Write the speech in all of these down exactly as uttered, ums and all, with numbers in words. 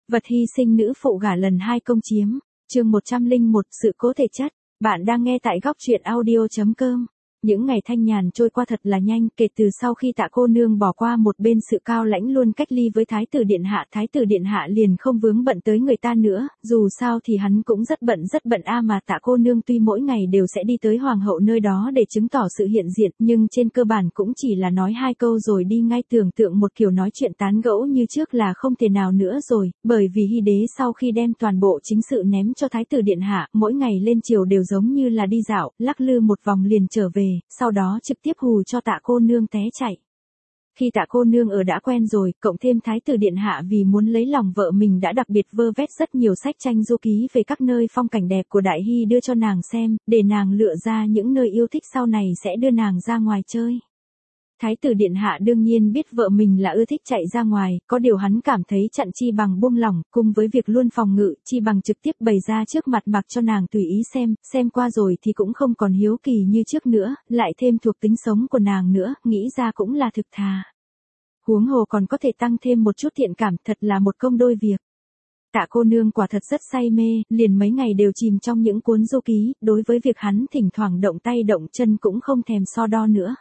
Vật hy sinh nữ phụ gả lần hai công chiếm, chương một trăm lẻ một sự cố thể chất. Bạn đang nghe tại góc truyện audio chấm com. Những ngày thanh nhàn trôi qua thật là nhanh, kể từ sau khi Tạ cô nương bỏ qua một bên sự cao lãnh luôn cách ly với Thái tử điện hạ, Thái tử điện hạ liền không vướng bận tới người ta nữa, dù sao thì hắn cũng rất bận rất bận a mà Tạ cô nương tuy mỗi ngày đều sẽ đi tới hoàng hậu nơi đó để chứng tỏ sự hiện diện, nhưng trên cơ bản cũng chỉ là nói hai câu rồi đi ngay, tưởng tượng một kiểu nói chuyện tán gẫu như trước là không thể nào nữa rồi, bởi vì Hy đế sau khi đem toàn bộ chính sự ném cho Thái tử điện hạ, mỗi ngày lên triều đều giống như là đi dạo, lắc lư một vòng liền trở về. Sau đó trực tiếp hù cho Tạ cô nương té chạy. Khi Tạ cô nương ở đã quen rồi, cộng thêm Thái tử điện hạ vì muốn lấy lòng vợ mình đã đặc biệt vơ vét rất nhiều sách tranh du ký về các nơi phong cảnh đẹp của Đại Hy đưa cho nàng xem, để nàng lựa ra những nơi yêu thích sau này sẽ đưa nàng ra ngoài chơi. Thái tử điện hạ đương nhiên biết vợ mình là ưa thích chạy ra ngoài, có điều hắn cảm thấy chặn chi bằng buông lỏng, cùng với việc luôn phòng ngự, chi bằng trực tiếp bày ra trước mặt mặc cho nàng tùy ý xem, xem qua rồi thì cũng không còn hiếu kỳ như trước nữa, lại thêm thuộc tính sống của nàng nữa, nghĩ ra cũng là thực thà. Huống hồ còn có thể tăng thêm một chút thiện cảm, thật là một công đôi việc. Tạ cô nương quả thật rất say mê, liền mấy ngày đều chìm trong những cuốn du ký, đối với việc hắn thỉnh thoảng động tay động chân cũng không thèm so đo nữa.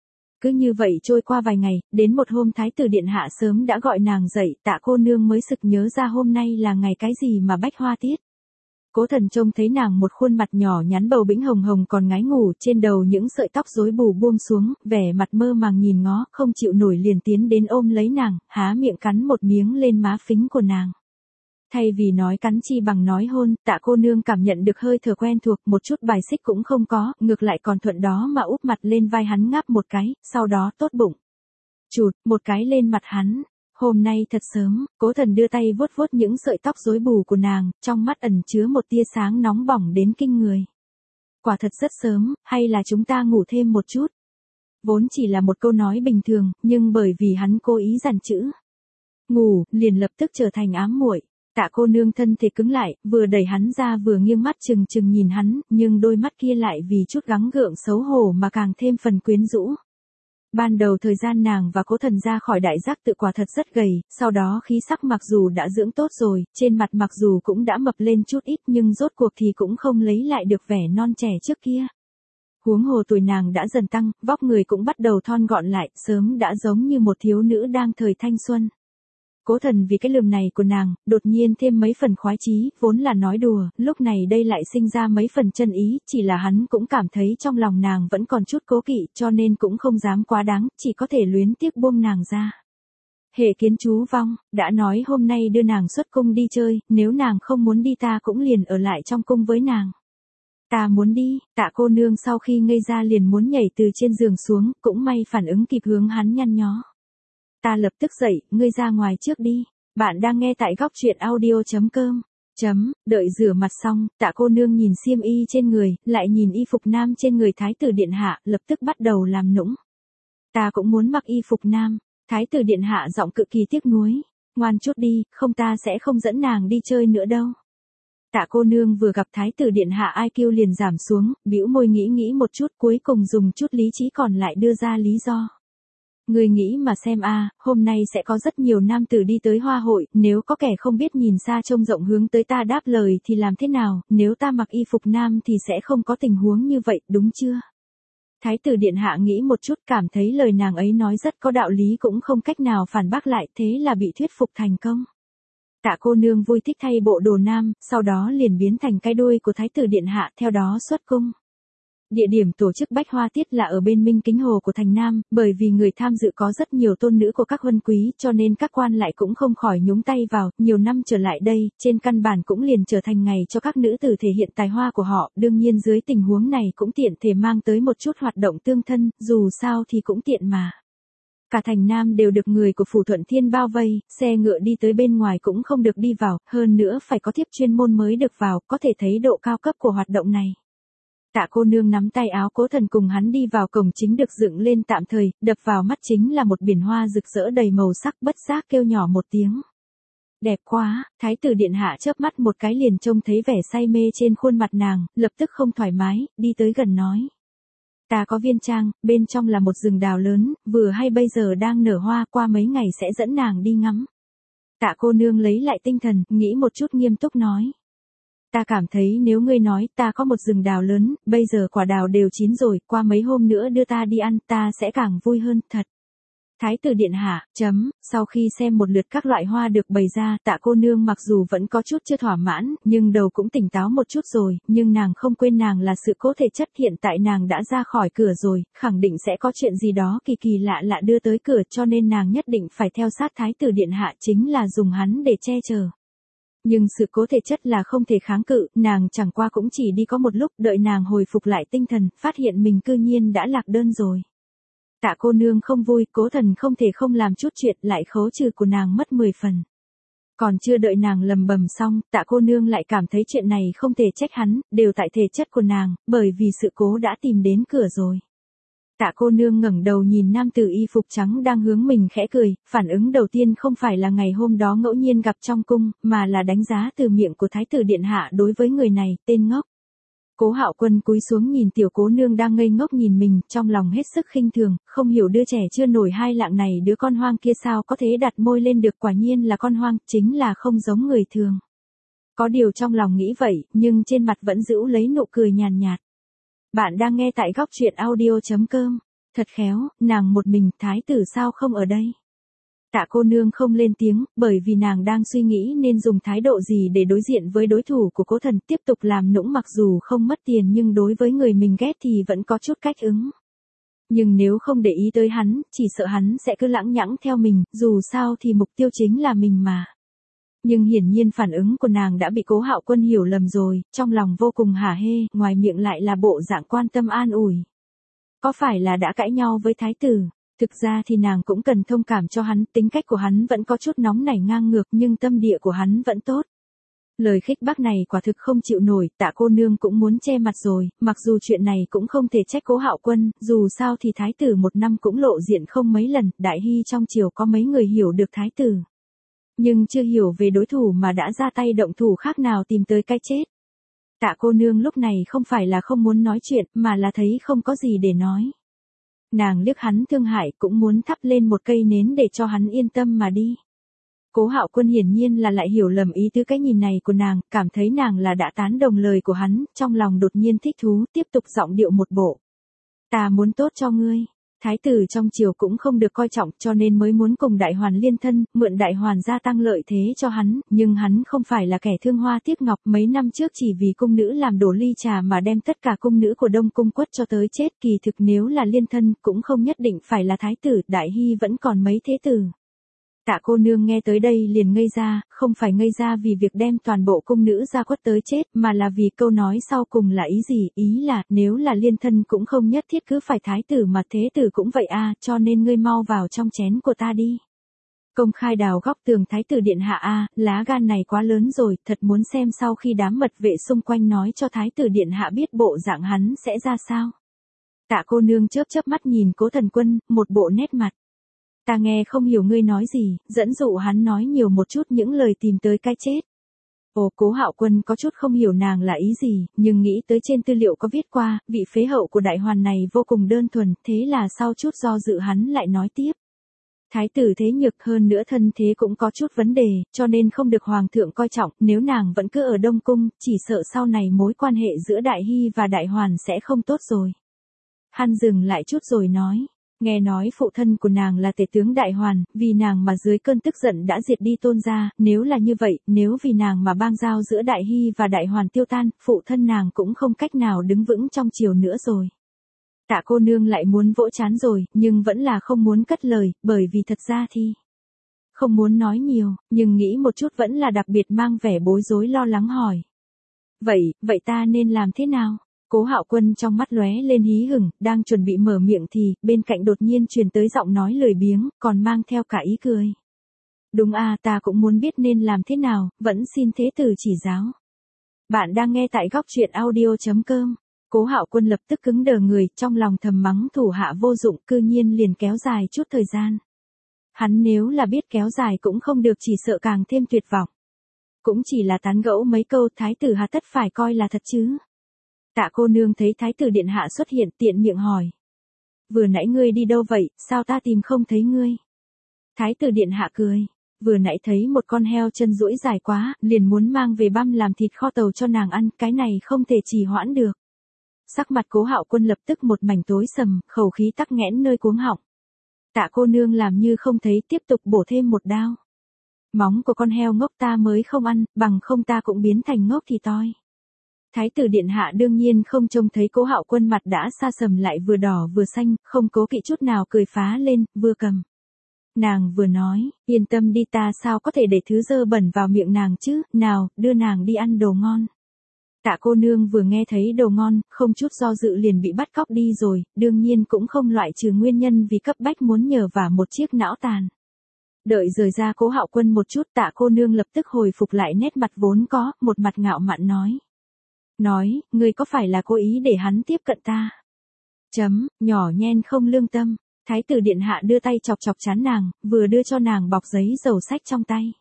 Cứ như vậy trôi qua vài ngày, đến một hôm Thái tử điện hạ sớm đã gọi nàng dậy, Tạ cô nương mới sực nhớ ra hôm nay là ngày cái gì mà bách hoa tiết. Cố Thần trông thấy nàng một khuôn mặt nhỏ nhắn bầu bĩnh hồng hồng còn ngái ngủ, trên đầu những sợi tóc rối bù buông xuống, vẻ mặt mơ màng nhìn ngó, không chịu nổi liền tiến đến ôm lấy nàng, há miệng cắn một miếng lên má phính của nàng. Thay vì nói cắn chi bằng nói hôn, Tạ cô nương cảm nhận được hơi thở quen thuộc, một chút bài xích cũng không có, ngược lại còn thuận đó mà úp mặt lên vai hắn ngáp một cái, sau đó tốt bụng. Chụt, một cái lên mặt hắn. Hôm nay thật sớm, Cố Thần đưa tay vuốt vuốt những sợi tóc rối bù của nàng, trong mắt ẩn chứa một tia sáng nóng bỏng đến kinh người. Quả thật rất sớm, hay là chúng ta ngủ thêm một chút? Vốn chỉ là một câu nói bình thường, nhưng bởi vì hắn cố ý dằn chữ ngủ, liền lập tức trở thành ám muội. Tạ cô nương thân thể cứng lại, vừa đẩy hắn ra vừa nghiêng mắt chừng chừng nhìn hắn, nhưng đôi mắt kia lại vì chút gắng gượng xấu hổ mà càng thêm phần quyến rũ. Ban đầu thời gian nàng và Cố Thần ra khỏi đại giác tự quả thật rất gầy, sau đó khí sắc mặc dù đã dưỡng tốt rồi, trên mặt mặc dù cũng đã mập lên chút ít nhưng rốt cuộc thì cũng không lấy lại được vẻ non trẻ trước kia. Huống hồ tuổi nàng đã dần tăng, vóc người cũng bắt đầu thon gọn lại, sớm đã giống như một thiếu nữ đang thời thanh xuân. Cố Thần vì cái lườm này của nàng, đột nhiên thêm mấy phần khoái chí, vốn là nói đùa, lúc này đây lại sinh ra mấy phần chân ý, chỉ là hắn cũng cảm thấy trong lòng nàng vẫn còn chút cố kỵ, cho nên cũng không dám quá đáng, chỉ có thể luyến tiếc buông nàng ra. Hệ kiến chú vong, đã nói hôm nay đưa nàng xuất cung đi chơi, nếu nàng không muốn đi ta cũng liền ở lại trong cung với nàng. Ta muốn đi. Tạ cô nương sau khi ngây ra liền muốn nhảy từ trên giường xuống, cũng may phản ứng kịp hướng hắn nhăn nhó. Ta lập tức dậy, ngươi ra ngoài trước đi. Bạn đang nghe tại góc truyện audio chấm com. Chấm, đợi rửa mặt xong, Tạ cô nương nhìn xiêm y trên người, lại nhìn y phục nam trên người Thái tử điện hạ, lập tức bắt đầu làm nũng. Ta cũng muốn mặc y phục nam. Thái tử điện hạ giọng cực kỳ tiếc nuối. Ngoan chút đi, không ta sẽ không dẫn nàng đi chơi nữa đâu. Tạ cô nương vừa gặp Thái tử điện hạ i kiu liền giảm xuống, bĩu môi nghĩ nghĩ một chút, cuối cùng dùng chút lý trí còn lại đưa ra lý do. Ngươi nghĩ mà xem a, hôm nay sẽ có rất nhiều nam tử đi tới hoa hội, nếu có kẻ không biết nhìn xa trông rộng hướng tới ta đáp lời thì làm thế nào, nếu ta mặc y phục nam thì sẽ không có tình huống như vậy, đúng chưa? Thái tử điện hạ nghĩ một chút, cảm thấy lời nàng ấy nói rất có đạo lý, cũng không cách nào phản bác lại, thế là bị thuyết phục thành công. Tạ cô nương vui thích thay bộ đồ nam, sau đó liền biến thành cái đuôi của Thái tử điện hạ, theo đó xuất cung. Địa điểm tổ chức bách hoa tiết là ở bên Minh Kính Hồ của thành Nam, bởi vì người tham dự có rất nhiều tôn nữ của các huân quý, cho nên các quan lại cũng không khỏi nhúng tay vào, nhiều năm trở lại đây, trên căn bản cũng liền trở thành ngày cho các nữ tử thể hiện tài hoa của họ, đương nhiên dưới tình huống này cũng tiện thể mang tới một chút hoạt động tương thân, dù sao thì cũng tiện mà. Cả thành Nam đều được người của Phủ Thuận Thiên bao vây, xe ngựa đi tới bên ngoài cũng không được đi vào, hơn nữa phải có thiếp chuyên môn mới được vào, có thể thấy độ cao cấp của hoạt động này. Tạ cô nương nắm tay áo Cố Thần cùng hắn đi vào cổng chính được dựng lên tạm thời, đập vào mắt chính là một biển hoa rực rỡ đầy màu sắc, bất giác kêu nhỏ một tiếng. Đẹp quá, Thái tử điện hạ chớp mắt một cái liền trông thấy vẻ say mê trên khuôn mặt nàng, lập tức không thoải mái, đi tới gần nói. Ta có viên trang, bên trong là một rừng đào lớn, vừa hay bây giờ đang nở hoa, qua mấy ngày sẽ dẫn nàng đi ngắm. Tạ cô nương lấy lại tinh thần, nghĩ một chút nghiêm túc nói. Ta cảm thấy nếu ngươi nói ta có một rừng đào lớn, bây giờ quả đào đều chín rồi, qua mấy hôm nữa đưa ta đi ăn, ta sẽ càng vui hơn, thật. Thái tử điện hạ, chấm, sau khi xem một lượt các loại hoa được bày ra, Tạ cô nương mặc dù vẫn có chút chưa thỏa mãn, nhưng đầu cũng tỉnh táo một chút rồi, nhưng nàng không quên nàng là sự cố thể chất, hiện tại nàng đã ra khỏi cửa rồi, khẳng định sẽ có chuyện gì đó kỳ kỳ lạ lạ đưa tới cửa, cho nên nàng nhất định phải theo sát thái tử điện hạ, chính là dùng hắn để che chở. Nhưng sự cố thể chất là không thể kháng cự, nàng chẳng qua cũng chỉ đi có một lúc, đợi nàng hồi phục lại tinh thần, phát hiện mình cư nhiên đã lạc đơn rồi. Tạ cô nương không vui, Cố Thần không thể không làm chút chuyện, lại khấu trừ của nàng mất mười phần. Còn chưa đợi nàng lầm bầm xong, Tạ cô nương lại cảm thấy chuyện này không thể trách hắn, đều tại thể chất của nàng, bởi vì sự cố đã tìm đến cửa rồi. Tạ cô nương ngẩng đầu nhìn nam tử y phục trắng đang hướng mình khẽ cười, phản ứng đầu tiên không phải là ngày hôm đó ngẫu nhiên gặp trong cung, mà là đánh giá từ miệng của thái tử điện hạ đối với người này, tên ngốc. Cố Hạo Quân cúi xuống nhìn tiểu cô nương đang ngây ngốc nhìn mình, trong lòng hết sức khinh thường, không hiểu đứa trẻ chưa nổi hai lạng này đứa con hoang kia sao có thể đặt môi lên được, quả nhiên là con hoang, chính là không giống người thường. Có điều trong lòng nghĩ vậy, nhưng trên mặt vẫn giữ lấy nụ cười nhàn nhạt. Bạn đang nghe tại góc truyện audio chấm com. Thật khéo, nàng một mình, thái tử sao không ở đây? Tạ cô nương không lên tiếng, bởi vì nàng đang suy nghĩ nên dùng thái độ gì để đối diện với đối thủ của Cố Thần, tiếp tục làm nũng mặc dù không mất tiền nhưng đối với người mình ghét thì vẫn có chút cách ứng. Nhưng nếu không để ý tới hắn, chỉ sợ hắn sẽ cứ lãng nhãng theo mình, dù sao thì mục tiêu chính là mình mà. Nhưng hiển nhiên phản ứng của nàng đã bị Cố Hạo Quân hiểu lầm rồi, trong lòng vô cùng hả hê, ngoài miệng lại là bộ dạng quan tâm an ủi. Có phải là đã cãi nhau với thái tử? Thực ra thì nàng cũng cần thông cảm cho hắn, tính cách của hắn vẫn có chút nóng nảy ngang ngược nhưng tâm địa của hắn vẫn tốt. Lời khích bác này quả thực không chịu nổi, Tạ cô nương cũng muốn che mặt rồi, mặc dù chuyện này cũng không thể trách Cố Hạo Quân, dù sao thì thái tử một năm cũng lộ diện không mấy lần, đại hy trong triều có mấy người hiểu được thái tử. Nhưng chưa hiểu về đối thủ mà đã ra tay động thủ khác nào tìm tới cái chết. Tạ cô nương lúc này không phải là không muốn nói chuyện, mà là thấy không có gì để nói. Nàng liếc hắn thương hại cũng muốn thắp lên một cây nến để cho hắn yên tâm mà đi. Cố Hạo Quân hiển nhiên là lại hiểu lầm ý tứ cái nhìn này của nàng, cảm thấy nàng là đã tán đồng lời của hắn, trong lòng đột nhiên thích thú, tiếp tục giọng điệu một bộ. Ta muốn tốt cho ngươi. Thái tử trong triều cũng không được coi trọng cho nên mới muốn cùng đại hoàn liên thân, mượn đại hoàn gia tăng lợi thế cho hắn, nhưng hắn không phải là kẻ thương hoa tiếc ngọc, mấy năm trước chỉ vì cung nữ làm đổ ly trà mà đem tất cả cung nữ của Đông cung quất cho tới chết, kỳ thực nếu là liên thân cũng không nhất định phải là thái tử, đại hy vẫn còn mấy thế tử. Tạ cô nương nghe tới đây liền ngây ra, không phải ngây ra vì việc đem toàn bộ cung nữ ra quất tới chết, mà là vì câu nói sau cùng là ý gì, ý là, nếu là liên thân cũng không nhất thiết cứ phải thái tử mà thế tử cũng vậy a, cho nên ngươi mau vào trong chén của ta đi. Công khai đào góc tường thái tử điện hạ a, lá gan này quá lớn rồi, thật muốn xem sau khi đám mật vệ xung quanh nói cho thái tử điện hạ biết bộ dạng hắn sẽ ra sao. Tạ cô nương chớp chớp mắt nhìn Cố Thần Quân, một bộ nét mặt. Ta nghe không hiểu ngươi nói gì, dẫn dụ hắn nói nhiều một chút những lời tìm tới cái chết. Ồ, Cố Hạo Quân có chút không hiểu nàng là ý gì, nhưng nghĩ tới trên tư liệu có viết qua, vị phế hậu của đại hoàn này vô cùng đơn thuần, thế là sau chút do dự hắn lại nói tiếp. Thái tử thế nhược hơn nữa thân thế cũng có chút vấn đề, cho nên không được hoàng thượng coi trọng, nếu nàng vẫn cứ ở Đông Cung, chỉ sợ sau này mối quan hệ giữa đại hy và đại hoàn sẽ không tốt rồi. Hắn dừng lại chút rồi nói. Nghe nói phụ thân của nàng là tể tướng đại hoàn, vì nàng mà dưới cơn tức giận đã diệt đi Tôn gia, nếu là như vậy, nếu vì nàng mà bang giao giữa đại hy và đại hoàn tiêu tan, phụ thân nàng cũng không cách nào đứng vững trong triều nữa rồi. Tạ cô nương lại muốn vỗ chán rồi, nhưng vẫn là không muốn cất lời, bởi vì thật ra thì không muốn nói nhiều, nhưng nghĩ một chút vẫn là đặc biệt mang vẻ bối rối lo lắng hỏi. Vậy, vậy ta nên làm thế nào? Cố Hạo Quân trong mắt lóe lên hí hửng, đang chuẩn bị mở miệng thì, bên cạnh đột nhiên truyền tới giọng nói lười biếng, còn mang theo cả ý cười. Đúng à, ta cũng muốn biết nên làm thế nào, vẫn xin thế tử chỉ giáo. Bạn đang nghe tại góc truyện audio chấm com. Cố Hạo Quân lập tức cứng đờ người, trong lòng thầm mắng thủ hạ vô dụng, cư nhiên liền kéo dài chút thời gian. Hắn nếu là biết kéo dài cũng không được, chỉ sợ càng thêm tuyệt vọng. Cũng chỉ là tán gẫu mấy câu, thái tử hà tất phải coi là thật chứ. Tạ cô nương thấy thái tử điện hạ xuất hiện, tiện miệng hỏi. Vừa nãy ngươi đi đâu vậy, sao ta tìm không thấy ngươi? Thái tử điện hạ cười. Vừa nãy thấy một con heo chân duỗi dài quá, liền muốn mang về băm làm thịt kho tàu cho nàng ăn, cái này không thể trì hoãn được. Sắc mặt Cố Hạo Quân lập tức một mảnh tối sầm, khẩu khí tắc nghẽn nơi cuống họng. Tạ cô nương làm như không thấy, tiếp tục bổ thêm một đao. Móng của con heo ngốc ta mới không ăn, bằng không ta cũng biến thành ngốc thì toi. Thái tử điện hạ đương nhiên không trông thấy Cố Hạo Quân mặt đã xa sầm lại vừa đỏ vừa xanh, không cố kỵ chút nào cười phá lên, vừa cầm. Nàng vừa nói, yên tâm đi, ta sao có thể để thứ dơ bẩn vào miệng nàng chứ, nào, đưa nàng đi ăn đồ ngon. Tạ cô nương vừa nghe thấy đồ ngon, không chút do dự liền bị bắt cóc đi rồi, đương nhiên cũng không loại trừ nguyên nhân vì cấp bách muốn nhờ vả một chiếc não tàn. Đợi rời ra Cố Hạo Quân một chút, Tạ cô nương lập tức hồi phục lại nét mặt vốn có, một mặt ngạo mạn nói. Nói, ngươi có phải là cố ý để hắn tiếp cận ta? Chấm, nhỏ nhen không lương tâm. Thái tử điện hạ đưa tay chọc chọc trán nàng, vừa đưa cho nàng bọc giấy dầu sách trong tay.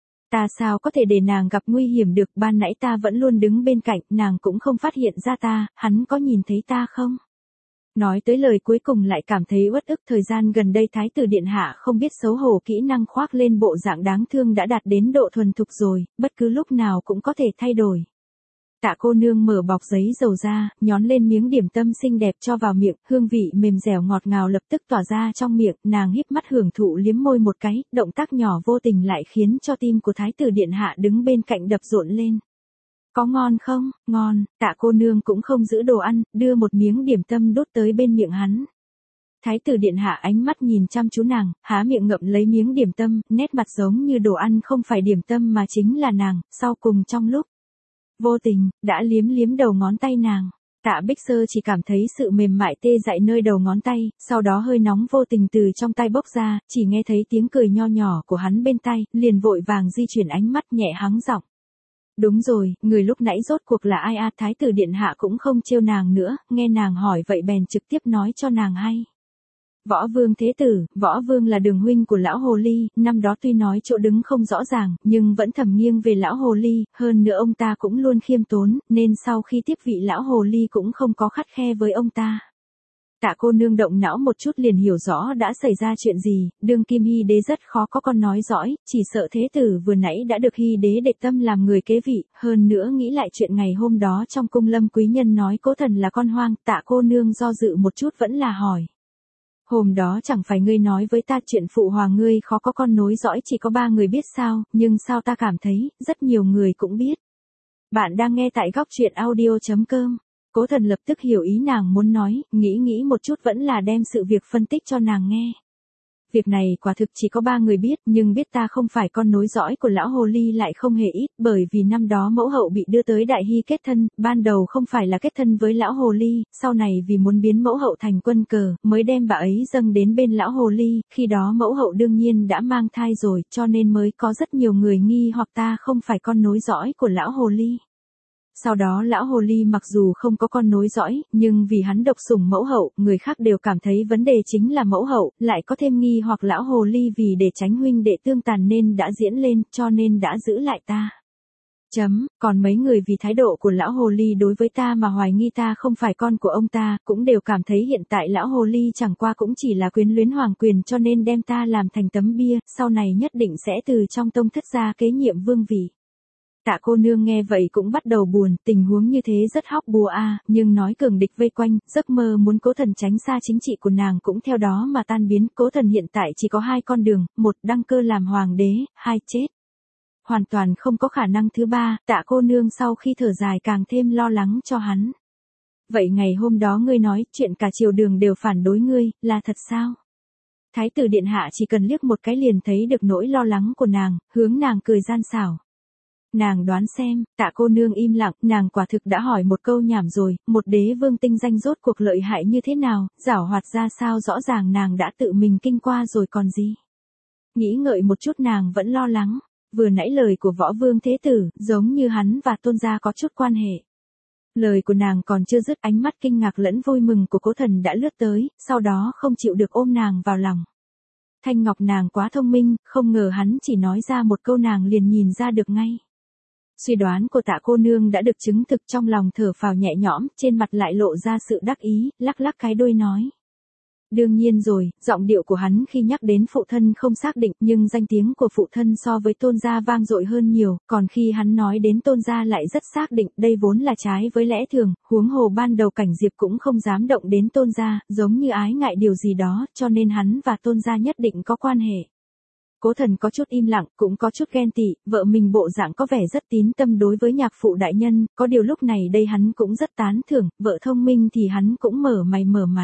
Ta sao có thể để nàng gặp nguy hiểm được, ban nãy ta vẫn luôn đứng bên cạnh, nàng cũng không phát hiện ra ta, hắn có nhìn thấy ta không? Nói tới lời cuối cùng lại cảm thấy uất ức, thời gian gần đây Thái tử điện hạ không biết xấu hổ, kỹ năng khoác lên bộ dạng đáng thương đã đạt đến độ thuần thục rồi, bất cứ lúc nào cũng có thể thay đổi. Tạ cô nương mở bọc giấy dầu ra, nhón lên miếng điểm tâm xinh đẹp cho vào miệng, hương vị mềm dẻo ngọt ngào lập tức tỏa ra trong miệng, nàng híp mắt hưởng thụ liếm môi một cái, động tác nhỏ vô tình lại khiến cho tim của Thái tử điện hạ đứng bên cạnh đập rộn lên. Có ngon không? Ngon. Tạ cô nương cũng không giữ đồ ăn, đưa một miếng điểm tâm đút tới bên miệng hắn. Thái tử điện hạ ánh mắt nhìn chăm chú nàng, há miệng ngậm lấy miếng điểm tâm, nét mặt giống như đồ ăn không phải điểm tâm mà chính là nàng, sau cùng trong lúc vô tình, đã liếm liếm đầu ngón tay nàng. Tạ Bích Sơ chỉ cảm thấy sự mềm mại tê dại nơi đầu ngón tay, sau đó hơi nóng vô tình từ trong tay bốc ra, chỉ nghe thấy tiếng cười nho nhỏ của hắn bên tai, liền vội vàng di chuyển ánh mắt nhẹ hắng giọng. Đúng rồi, người lúc nãy rốt cuộc là ai à? Thái tử điện hạ cũng không trêu nàng nữa, nghe nàng hỏi vậy bèn trực tiếp nói cho nàng hay. Võ Vương Thế Tử, Võ Vương là đường huynh của lão hồ ly, năm đó tuy nói chỗ đứng không rõ ràng, nhưng vẫn thầm nghiêng về lão hồ ly, hơn nữa ông ta cũng luôn khiêm tốn, nên sau khi tiếp vị lão hồ ly cũng không có khắt khe với ông ta. Tạ cô nương động não một chút liền hiểu rõ đã xảy ra chuyện gì, đương kim Hy đế rất khó có con nói dõi, chỉ sợ Thế Tử vừa nãy đã được Hy đế đệ tâm làm người kế vị, hơn nữa nghĩ lại chuyện ngày hôm đó trong cung Lâm quý nhân nói Cố Thần là con hoang, Tạ cô nương do dự một chút vẫn là hỏi. Hôm đó chẳng phải ngươi nói với ta chuyện phụ hoàng ngươi khó có con nối dõi chỉ có ba người biết sao, nhưng sao ta cảm thấy, rất nhiều người cũng biết. Bạn đang nghe tại góc truyện audio chấm com. Cố Thần lập tức hiểu ý nàng muốn nói, nghĩ nghĩ một chút vẫn là đem sự việc phân tích cho nàng nghe. Việc này quả thực chỉ có ba người biết, nhưng biết ta không phải con nối dõi của lão hồ ly lại không hề ít, bởi vì năm đó mẫu hậu bị đưa tới Đại Hy kết thân, ban đầu không phải là kết thân với lão hồ ly, sau này vì muốn biến mẫu hậu thành quân cờ, mới đem bà ấy dâng đến bên lão hồ ly, khi đó mẫu hậu đương nhiên đã mang thai rồi, cho nên mới có rất nhiều người nghi hoặc ta không phải con nối dõi của lão hồ ly. Sau đó lão hồ ly mặc dù không có con nối dõi, nhưng vì hắn độc sủng mẫu hậu, người khác đều cảm thấy vấn đề chính là mẫu hậu, lại có thêm nghi hoặc lão hồ ly vì để tránh huynh đệ tương tàn nên đã diễn lên, cho nên đã giữ lại ta. Chấm, còn mấy người vì thái độ của lão hồ ly đối với ta mà hoài nghi ta không phải con của ông ta, cũng đều cảm thấy hiện tại lão hồ ly chẳng qua cũng chỉ là quyến luyến hoàng quyền cho nên đem ta làm thành tấm bia, sau này nhất định sẽ từ trong tông thất gia kế nhiệm vương vị. Tạ cô nương nghe vậy cũng bắt đầu buồn, tình huống như thế rất hóc búa a, nhưng nói cường địch vây quanh, giấc mơ muốn Cố Thần tránh xa chính trị của nàng cũng theo đó mà tan biến. Cố Thần hiện tại chỉ có hai con đường, một đăng cơ làm hoàng đế, hai chết. Hoàn toàn không có khả năng thứ ba. Tạ cô nương sau khi thở dài càng thêm lo lắng cho hắn. Vậy ngày hôm đó ngươi nói chuyện cả triều đường đều phản đối ngươi, là thật sao? Thái tử điện hạ chỉ cần liếc một cái liền thấy được nỗi lo lắng của nàng, hướng nàng cười gian xảo. Nàng đoán xem, Tạ cô nương im lặng, nàng quả thực đã hỏi một câu nhảm rồi, một đế vương tinh danh rốt cuộc lợi hại như thế nào, giảo hoạt ra sao, rõ ràng nàng đã tự mình kinh qua rồi còn gì. Nghĩ ngợi một chút nàng vẫn lo lắng, vừa nãy lời của Võ Vương Thế Tử, giống như hắn và Tôn gia có chút quan hệ. Lời của nàng còn chưa dứt, ánh mắt kinh ngạc lẫn vui mừng của Cố Thần đã lướt tới, sau đó không chịu được ôm nàng vào lòng. Thanh Ngọc nàng quá thông minh, không ngờ hắn chỉ nói ra một câu nàng liền nhìn ra được ngay. Suy đoán của Tạ cô nương đã được chứng thực, trong lòng thở phào nhẹ nhõm, trên mặt lại lộ ra sự đắc ý, lắc lắc cái đuôi nói. Đương nhiên rồi, giọng điệu của hắn khi nhắc đến phụ thân không xác định, nhưng danh tiếng của phụ thân so với Tôn gia vang dội hơn nhiều, còn khi hắn nói đến Tôn gia lại rất xác định, đây vốn là trái với lẽ thường, huống hồ ban đầu Cảnh Diệp cũng không dám động đến Tôn gia, giống như ái ngại điều gì đó, cho nên hắn và Tôn gia nhất định có quan hệ. Cố Thần có chút im lặng, cũng có chút ghen tị, vợ mình bộ dạng có vẻ rất tín tâm đối với nhạc phụ đại nhân, có điều lúc này đây hắn cũng rất tán thưởng, vợ thông minh thì hắn cũng mở mày mở mặt.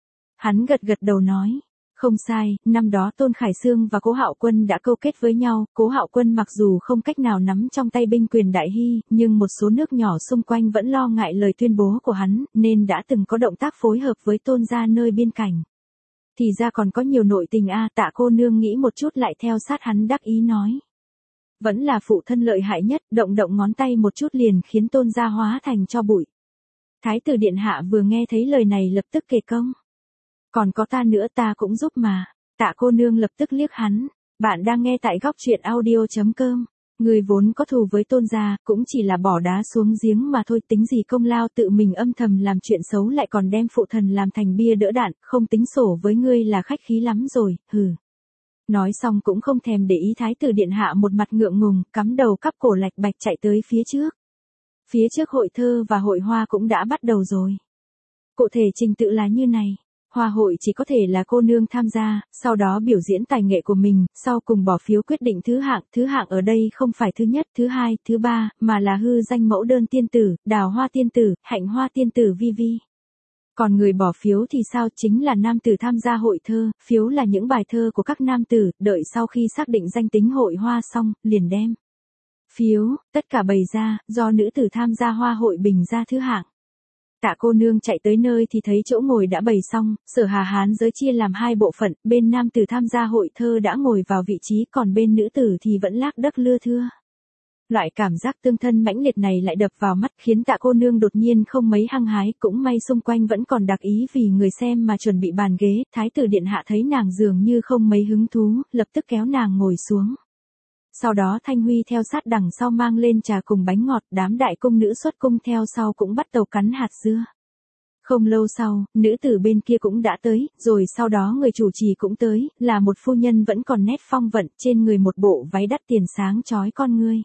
Hắn gật gật đầu nói, không sai, năm đó Tôn Khải Xương và Cố Hạo Quân đã câu kết với nhau, Cố Hạo Quân mặc dù không cách nào nắm trong tay binh quyền đại hy, nhưng một số nước nhỏ xung quanh vẫn lo ngại lời tuyên bố của hắn, nên đã từng có động tác phối hợp với Tôn gia nơi biên cảnh. Thì ra còn có nhiều nội tình a. Tạ cô nương nghĩ một chút lại theo sát hắn đắc ý nói. Vẫn là phụ thân lợi hại nhất, động động ngón tay một chút liền khiến Tôn gia hóa thành tro bụi. Thái tử điện hạ vừa nghe thấy lời này lập tức kề công. Còn có ta nữa, ta cũng giúp mà. Tạ cô nương lập tức liếc hắn. Bạn đang nghe tại góc truyện audio chấm com. Người vốn có thù với Tôn gia, cũng chỉ là bỏ đá xuống giếng mà thôi, tính gì công lao tự mình âm thầm làm chuyện xấu lại còn đem phụ thần làm thành bia đỡ đạn, không tính sổ với ngươi là khách khí lắm rồi, hừ. Nói xong cũng không thèm để ý thái tử điện hạ một mặt ngượng ngùng, cắm đầu cắp cổ lạch bạch chạy tới phía trước. Phía trước hội thơ và hội hoa cũng đã bắt đầu rồi. Cụ thể trình tự là như này. Hoa hội chỉ có thể là cô nương tham gia, sau đó biểu diễn tài nghệ của mình, sau cùng bỏ phiếu quyết định thứ hạng, thứ hạng ở đây không phải thứ nhất, thứ hai, thứ ba, mà là hư danh mẫu đơn tiên tử, đào hoa tiên tử, hạnh hoa tiên tử vi vi. Còn người bỏ phiếu thì sao, chính là nam tử tham gia hội thơ, phiếu là những bài thơ của các nam tử, đợi sau khi xác định danh tính hội hoa xong, liền đem phiếu, tất cả bày ra, do nữ tử tham gia hoa hội bình ra thứ hạng. Tạ cô nương chạy tới nơi thì thấy chỗ ngồi đã bày xong, Sở Hà Hán giới chia làm hai bộ phận, bên nam tử tham gia hội thơ đã ngồi vào vị trí, còn bên nữ tử thì vẫn lác đác lưa thưa. Loại cảm giác tương thân mãnh liệt này lại đập vào mắt, khiến Tạ cô nương đột nhiên không mấy hăng hái, cũng may xung quanh vẫn còn đặc ý vì người xem mà chuẩn bị bàn ghế, thái tử điện hạ thấy nàng dường như không mấy hứng thú, lập tức kéo nàng ngồi xuống. Sau đó Thanh Huy theo sát đằng sau mang lên trà cùng bánh ngọt, đám đại cung nữ xuất cung theo sau cũng bắt đầu cắn hạt dưa. Không lâu sau, nữ tử bên kia cũng đã tới, rồi sau đó người chủ trì cũng tới, là một phu nhân vẫn còn nét phong vận, trên người một bộ váy đắt tiền sáng chói con ngươi.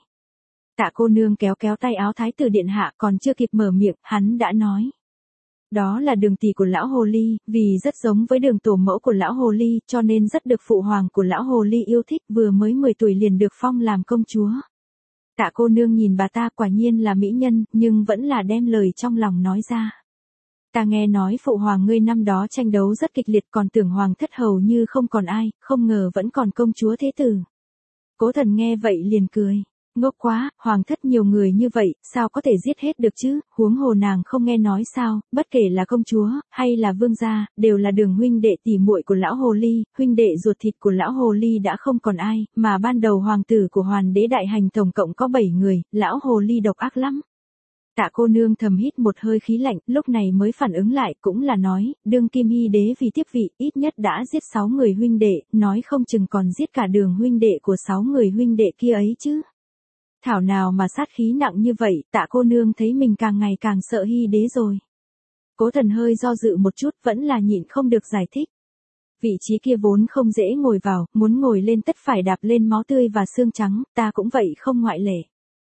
Tạ cô nương kéo kéo tay áo thái tử điện hạ, còn chưa kịp mở miệng, hắn đã nói. Đó là đường tỷ của lão hồ ly, vì rất giống với đường tổ mẫu của lão hồ ly, cho nên rất được phụ hoàng của lão hồ ly yêu thích, vừa mới mười tuổi liền được phong làm công chúa. Tạ cô nương nhìn bà ta quả nhiên là mỹ nhân, nhưng vẫn là đem lời trong lòng nói ra. Ta nghe nói phụ hoàng ngươi năm đó tranh đấu rất kịch liệt, còn tưởng hoàng thất hầu như không còn ai, không ngờ vẫn còn công chúa thế tử. Cố Thần nghe vậy liền cười. Ngốc quá, hoàng thất nhiều người như vậy, sao có thể giết hết được chứ, huống hồ nàng không nghe nói sao, bất kể là công chúa, hay là vương gia, đều là đường huynh đệ tỷ muội của lão hồ ly, huynh đệ ruột thịt của lão hồ ly đã không còn ai, mà ban đầu hoàng tử của hoàn đế đại hành tổng cộng có bảy người, lão hồ ly độc ác lắm. Tạ cô nương thầm hít một hơi khí lạnh, lúc này mới phản ứng lại, cũng là nói, đương kim hy đế vì tiếp vị, ít nhất đã giết sáu người huynh đệ, nói không chừng còn giết cả đường huynh đệ của sáu người huynh đệ kia ấy chứ. Thảo nào mà sát khí nặng như vậy, Tạ cô nương thấy mình càng ngày càng sợ hy đế rồi. Cố Thần hơi do dự một chút, vẫn là nhịn không được giải thích. Vị trí kia vốn không dễ ngồi vào, muốn ngồi lên tất phải đạp lên máu tươi và xương trắng, ta cũng vậy không ngoại lệ.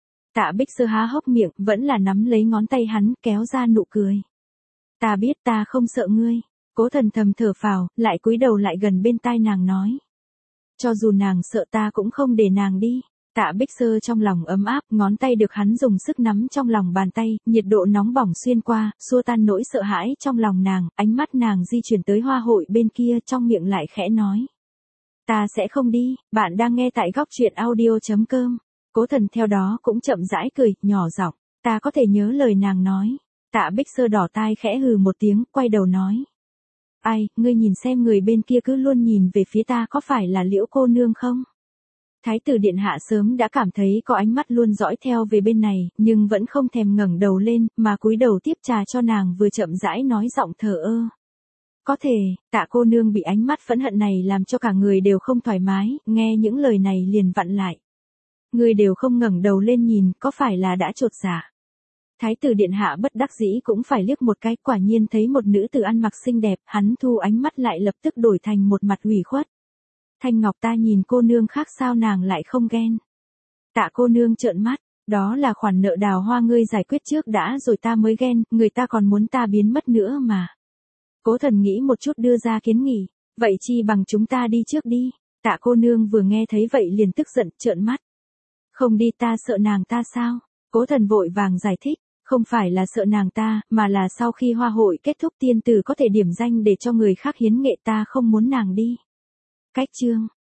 Tạ Bích Sơ há hốc miệng, vẫn là nắm lấy ngón tay hắn, kéo ra nụ cười. Ta biết ta không sợ ngươi. Cố Thần thầm thở phào, lại cúi đầu lại gần bên tai nàng nói. Cho dù nàng sợ ta cũng không để nàng đi. Tạ Bích Sơ trong lòng ấm áp, ngón tay được hắn dùng sức nắm trong lòng bàn tay, nhiệt độ nóng bỏng xuyên qua, xua tan nỗi sợ hãi trong lòng nàng, ánh mắt nàng di chuyển tới hoa hội bên kia, trong miệng lại khẽ nói. Ta sẽ không đi, bạn đang nghe tại góc truyện audio chấm com. Cố Thần theo đó cũng chậm rãi cười, nhỏ giọng, ta có thể nhớ lời nàng nói. Tạ Bích Sơ đỏ tai khẽ hừ một tiếng, quay đầu nói. Ai, ngươi nhìn xem người bên kia cứ luôn nhìn về phía ta, có phải là Liễu cô nương không? Thái tử điện hạ sớm đã cảm thấy có ánh mắt luôn dõi theo về bên này, nhưng vẫn không thèm ngẩng đầu lên, mà cúi đầu tiếp trà cho nàng, vừa chậm rãi nói giọng thờ ơ. Có thể, Tạ cô nương bị ánh mắt phẫn hận này làm cho cả người đều không thoải mái, nghe những lời này liền vặn lại. Người đều không ngẩng đầu lên nhìn, có phải là đã chột dạ? Thái tử điện hạ bất đắc dĩ cũng phải liếc một cái, quả nhiên thấy một nữ tử ăn mặc xinh đẹp, hắn thu ánh mắt lại lập tức đổi thành một mặt ủy khuất. Thanh Ngọc, ta nhìn cô nương khác sao nàng lại không ghen? Tạ cô nương trợn mắt, đó là khoản nợ Đào Hoa ngươi giải quyết trước đã rồi ta mới ghen, người ta còn muốn ta biến mất nữa mà. Cố Thần nghĩ một chút đưa ra kiến nghị, vậy chi bằng chúng ta đi trước đi. Tạ cô nương vừa nghe thấy vậy liền tức giận, trợn mắt. Không đi, ta sợ nàng ta sao? Cố Thần vội vàng giải thích, không phải là sợ nàng ta, mà là sau khi hoa hội kết thúc tiên tử có thể điểm danh để cho người khác hiến nghệ, ta không muốn nàng đi. Cách chương